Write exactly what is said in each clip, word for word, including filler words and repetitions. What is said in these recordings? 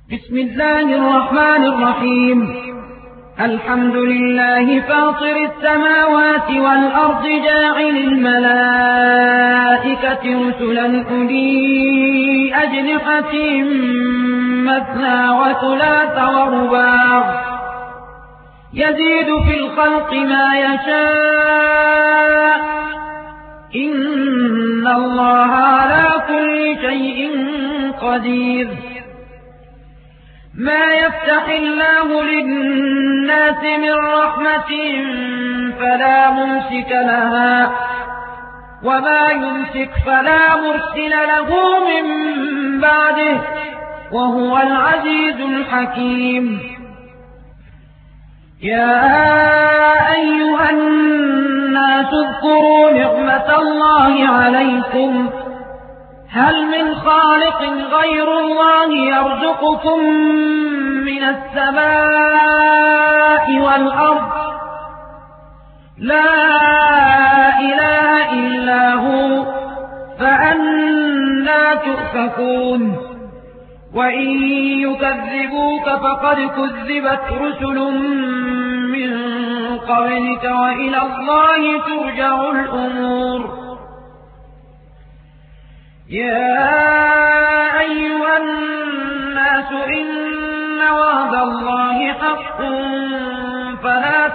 بسم الله الرحمن الرحيم. الحمد لله فاطر السماوات والأرض جاعل الملائكة رسلا أولي أجنحة مثنى وثلاث ورباع يزيد في الخلق ما يشاء إن الله على كل شيء قدير. ما يفتح الله للناس من رحمة فلا ممسك لها وما يمسك فلا مرسل له من بعده وهو العزيز الحكيم. يا أيها الناس اذكروا نعمة الله عليكم هل من خالق غير الله يرزقكم من السماء والأرض لا إله إلا هو فأنى تؤفكون. وإن يكذبوك فقد كذبت رسل من قبلك وإلى الله ترجع الأمور. يا أيها الناس إن وعد الله حق فلا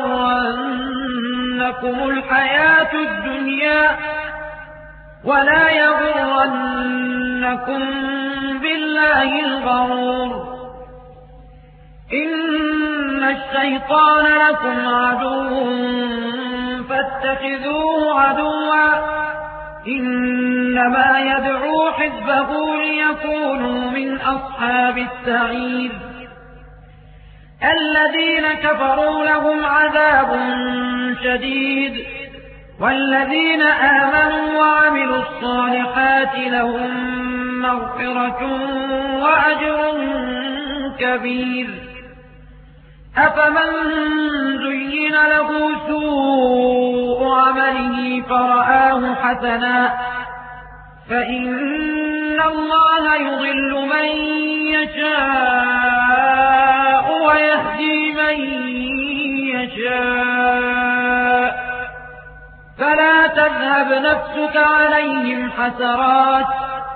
تغرنكم الحياة الدنيا ولا يغرنكم بالله الغرور. إن الشيطان لكم عدو فاتخذوه عدوا إنما يدعو حزبه ليكونوا من أصحاب السعير. الذين كفروا لهم عذاب شديد والذين آمنوا وعملوا الصالحات لهم مغفرة وأجر كبير. أفمن زين له سوء عمله فرآه حسنا فإن الله يضل من يشاء ويهدي من يشاء فلا تذهب نفسك عليهم حسرات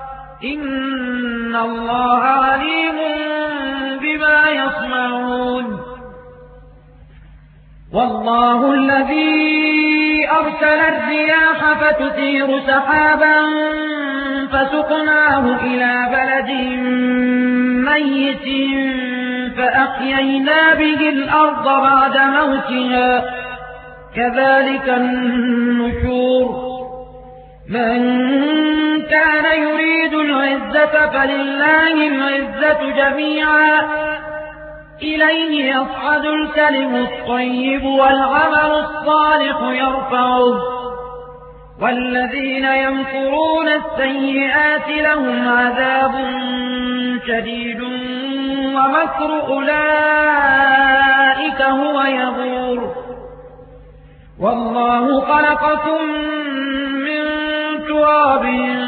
إن الله عليم بما يصنعون. والله الذي أرسل الرياح فتثير سحابا فسقناه إلى بلد ميت فأحيينا به الأرض بعد موتها كذلك النشور. من كان يريد العزة فلله العزة جميعا إليه يصعد الكلم الطيب والعمل الصالح يرفعه والذين يمكرون السيئات لهم عذاب شديد ومكر أولئك هو يبور. والله خلقكم من تراب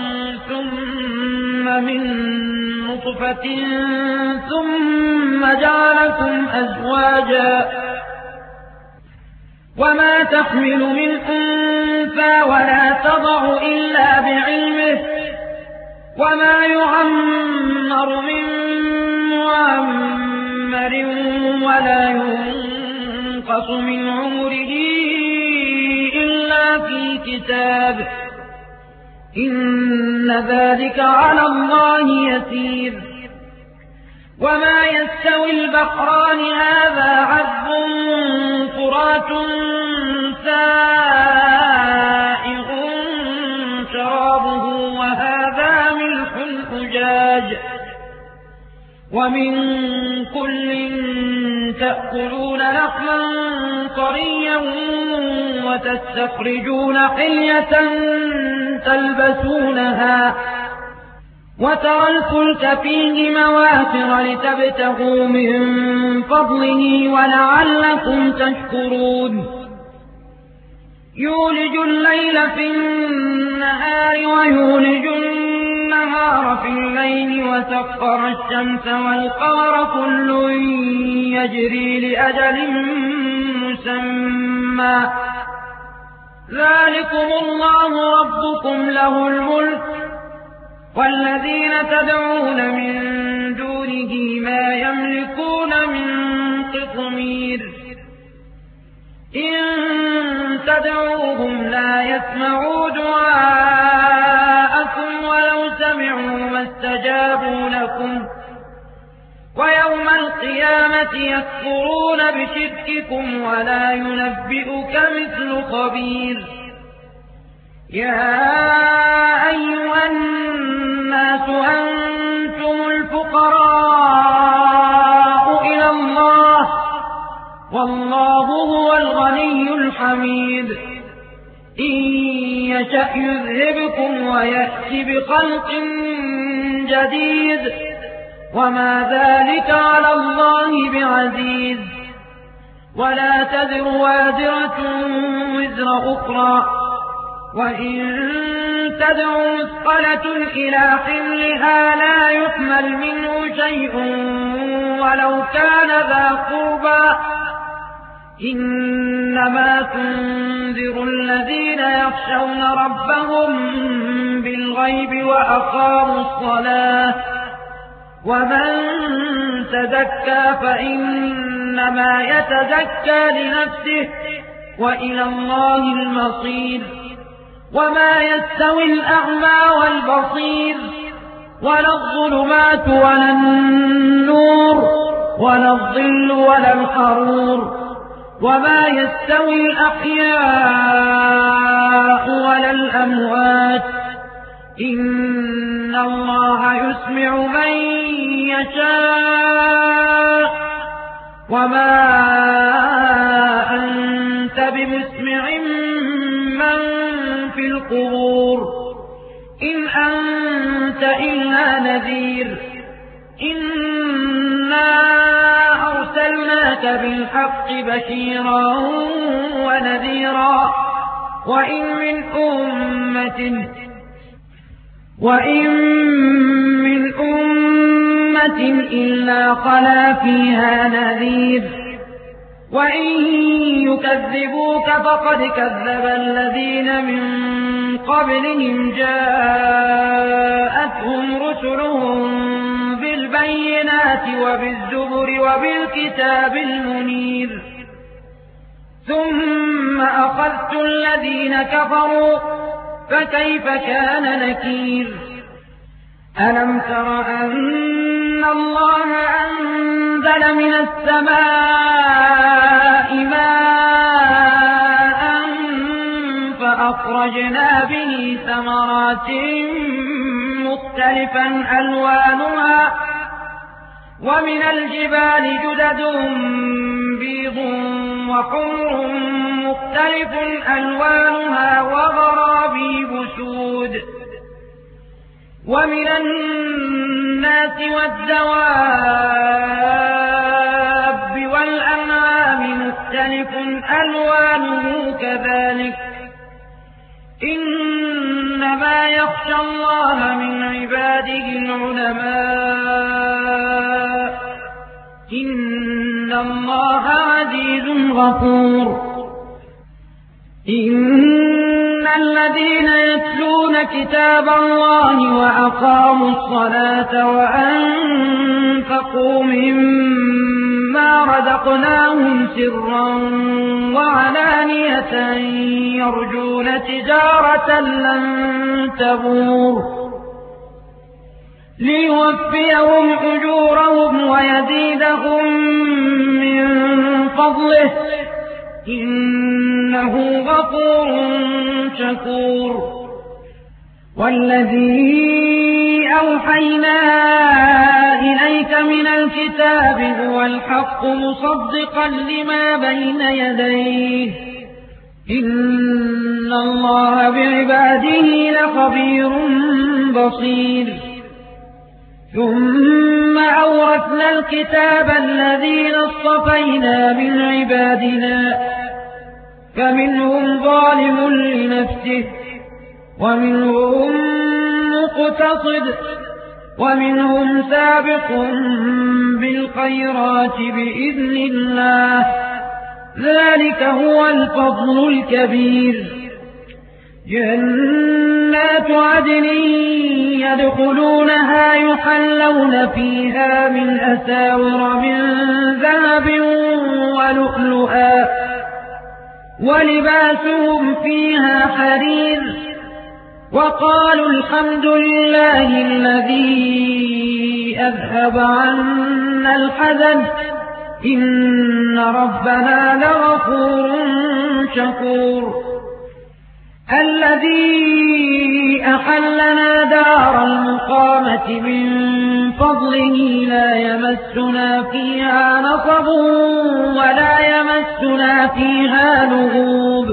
ثم من نطفة ثم جعلكم أزواجا وما تحمل من أنثى ولا تضع إلا بعلمه وما يعمر من معمر ولا ينقص من عمره إلا في كتاب إن ذلك على الله يسير. وما يستوي البحران هذا عذب فرات سائغ شرابه وهذا ملح أجاج ومن كل تأكلون لحما طريا وتستخرجون حلية تلبسونها وترى الفلك فيه مواخر لتبتغوا من فضله ولعلكم تشكرون. يولج الليل في النهار ويولج النهار النهار في الليل وسخر الشمس والقمر كل يجري لأجل مسمى ذلكم الله ربكم له الملك والذين تدعون من دونه ما يملكون من قطمير إن تدعوهم لا يسمعوا دعاءكم ولو سمعوا ما استجابوا لكم ويوم القيامة يكفرون بشرككم ولا ينبئك مثل خبير يا أيها الناس أنتم الفقراء إلى الله والله هو الغني الحميد إن يشأ يذهبكم ويأتي بخلق جديد وما ذلك على الله بعزيز ولا تذر وازرة وزر أخرى وإن تدع مثقلة إلى حملها لا يحمل منه شيء ولو كان ذا قربى إنما تنذر الذين يخشون ربهم بالغيب وأقاموا الصلاة ومن تزكى فإنما يتزكى لنفسه وإلى الله المصير وما يستوي الأعمى والبصير ولا الظلمات ولا النور ولا الظل ولا الحرور وما يستوي الأحياء ولا الأموات إن الله يسمع من يشاء وما أنت بمسمع من في القبور إن أنت إلا نذير إنا أرسلناك بالحق بشيرا ونذيرا وإن من أمة وإن من أمة إلا خلا فيها نذير وإن يكذبوك فقد كذب الذين من قبلهم جاءتهم رسلهم بالبينات وبالزبر وبالكتاب المنير ثم أخذت الذين كفروا فكيف كان نكير ألم تر أن الله أنزل من السماء ماء فأخرجنا به ثمرات مختلفا ألوانها ومن الجبال جدد بيض وحمر مختلف ألوانها وغرابيب سود ومن الناس والدواب والأنعام مختلف ألوانه كذلك إنما يخشى الله من عباده العلماء إن الله عزيز غفور إن الذين يتلون كتاب الله وأقاموا الصلاة وأنفقوا مما رزقناهم سرا وعلانية يرجون تجارة لن تبور ليوفيهم أجورهم ويزيدهم من فضله إنه غفور شكور والذي أوحينا إليك من الكتاب هو الحق مصدقا لما بين يديه إن الله بعباده لخبير بصير ثم أورثنا الكتاب الذين اصطفينا من عبادنا فمنهم ظالم لنفسه ومنهم مقتصد ومنهم سابق بالخيرات بإذن الله ذلك هو الفضل الكبير جنات عدن يدخلونها يحلون فيها من أساور من ذهب ولؤلؤا ولباسهم فيها حرير وقالوا الحمد لله الذي أذهب عنا الحزن إن ربنا لغفور شكور الذي أحلنا دار المقامة من فضله لا يمسنا فيها نصب ولا يمسنا فيها لغوب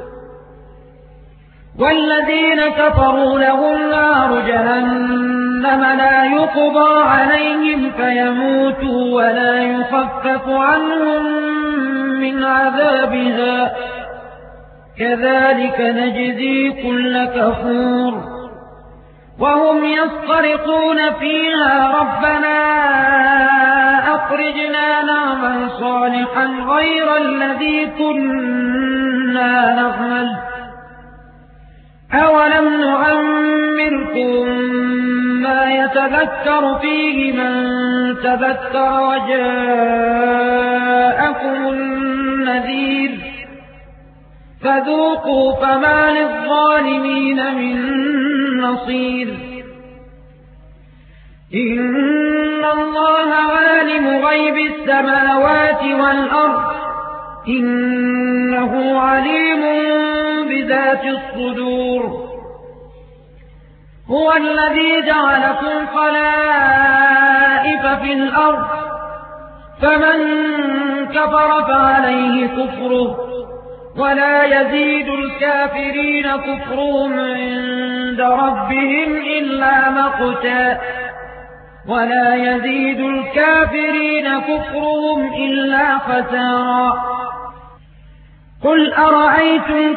والذين كفروا لهم نار جهنم لا يقضى عليهم فيموتوا ولا يخفف عنهم من عذابها كذلك نجزي كل كفور وهم يصطرخون فيها ربنا أخرجنا نعمل صالحا غير الذي كنا نعمل أولم نعمركم ما يتذكر فيه من تذكر وجاءكم النذير فذوقوا فما للظالمين من نصير إن الله عالم غيب السماوات والأرض إنه عليم بذات الصدور هو الذي جعلكم خلائف في الأرض فمن كفر فعليه كفره ولا يزيد الكافرين كفرهم عند ربهم إلا مقتا ولا يزيد الكافرين كفرهم إلا خسارا قل أرأيتم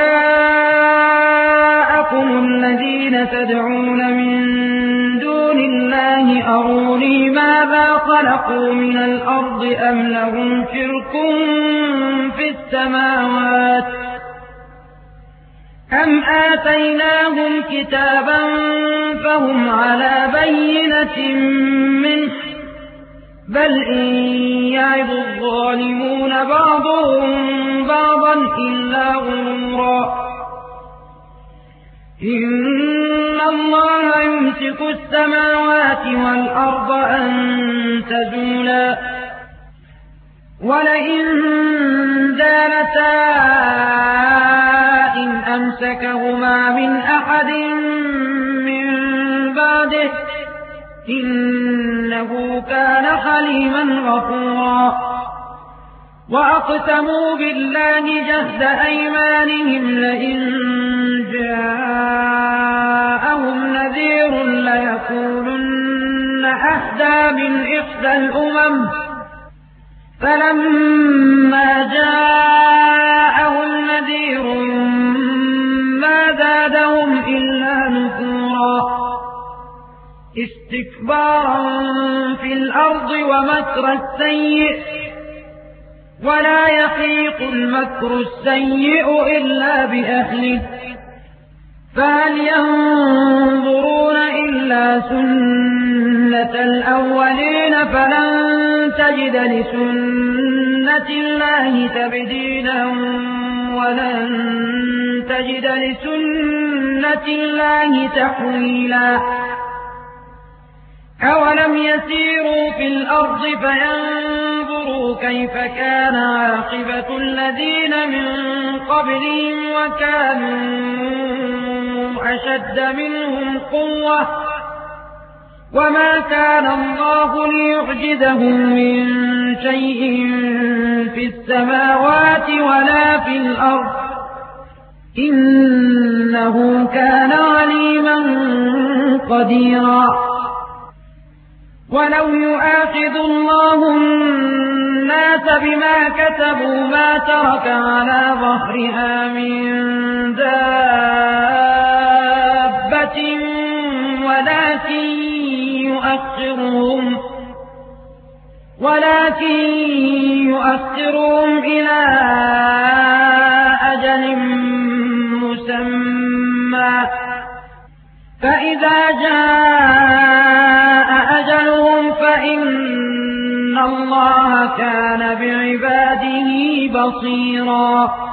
شركاءكم الذين تدعون من دون الله أروني ماذا خلقوا من الأرض أم لهم شرك في السماوات أم آتيناهم كتابا فهم على بينة منه بل إن يعظ الظالمون بعضهم بعضا إلا غرورا إن الله يمسك السماوات والأرض أن تزولا ولئن زالتا إن أمسكهما من أحد من بعده إنه كان حليما غفورا وأقسموا بالله جهد أيمانهم لئن جاءهم نذير ليكونن أهدى من إحدى الأمم فلما جاءهم نذير ما زادهم إلا نفورا استكبارا في الأرض ومكر السيء ولا يحيق المكر السيء إلا بأهله فهل ينظرون إلا سنة الأولين فلن تجد لسنة الله تبديلا ولن تجد لسنة الله تحويلا أولم يسيروا في الأرض فينظروا كيف كان عاقبة الذين من قبلهم وكانوا أشد منهم قوة وما كان الله ليعجزه من شيء في السماوات ولا في الأرض إنه كان عليما قديرا ولو يؤاخذ الله الناس بما كسبوا ما ترك على ظهرها من دابة ولكن يؤخرهم إلى أجل مسمى فإذا جاء أجلهم فإن الله كان بعباده بصيرا.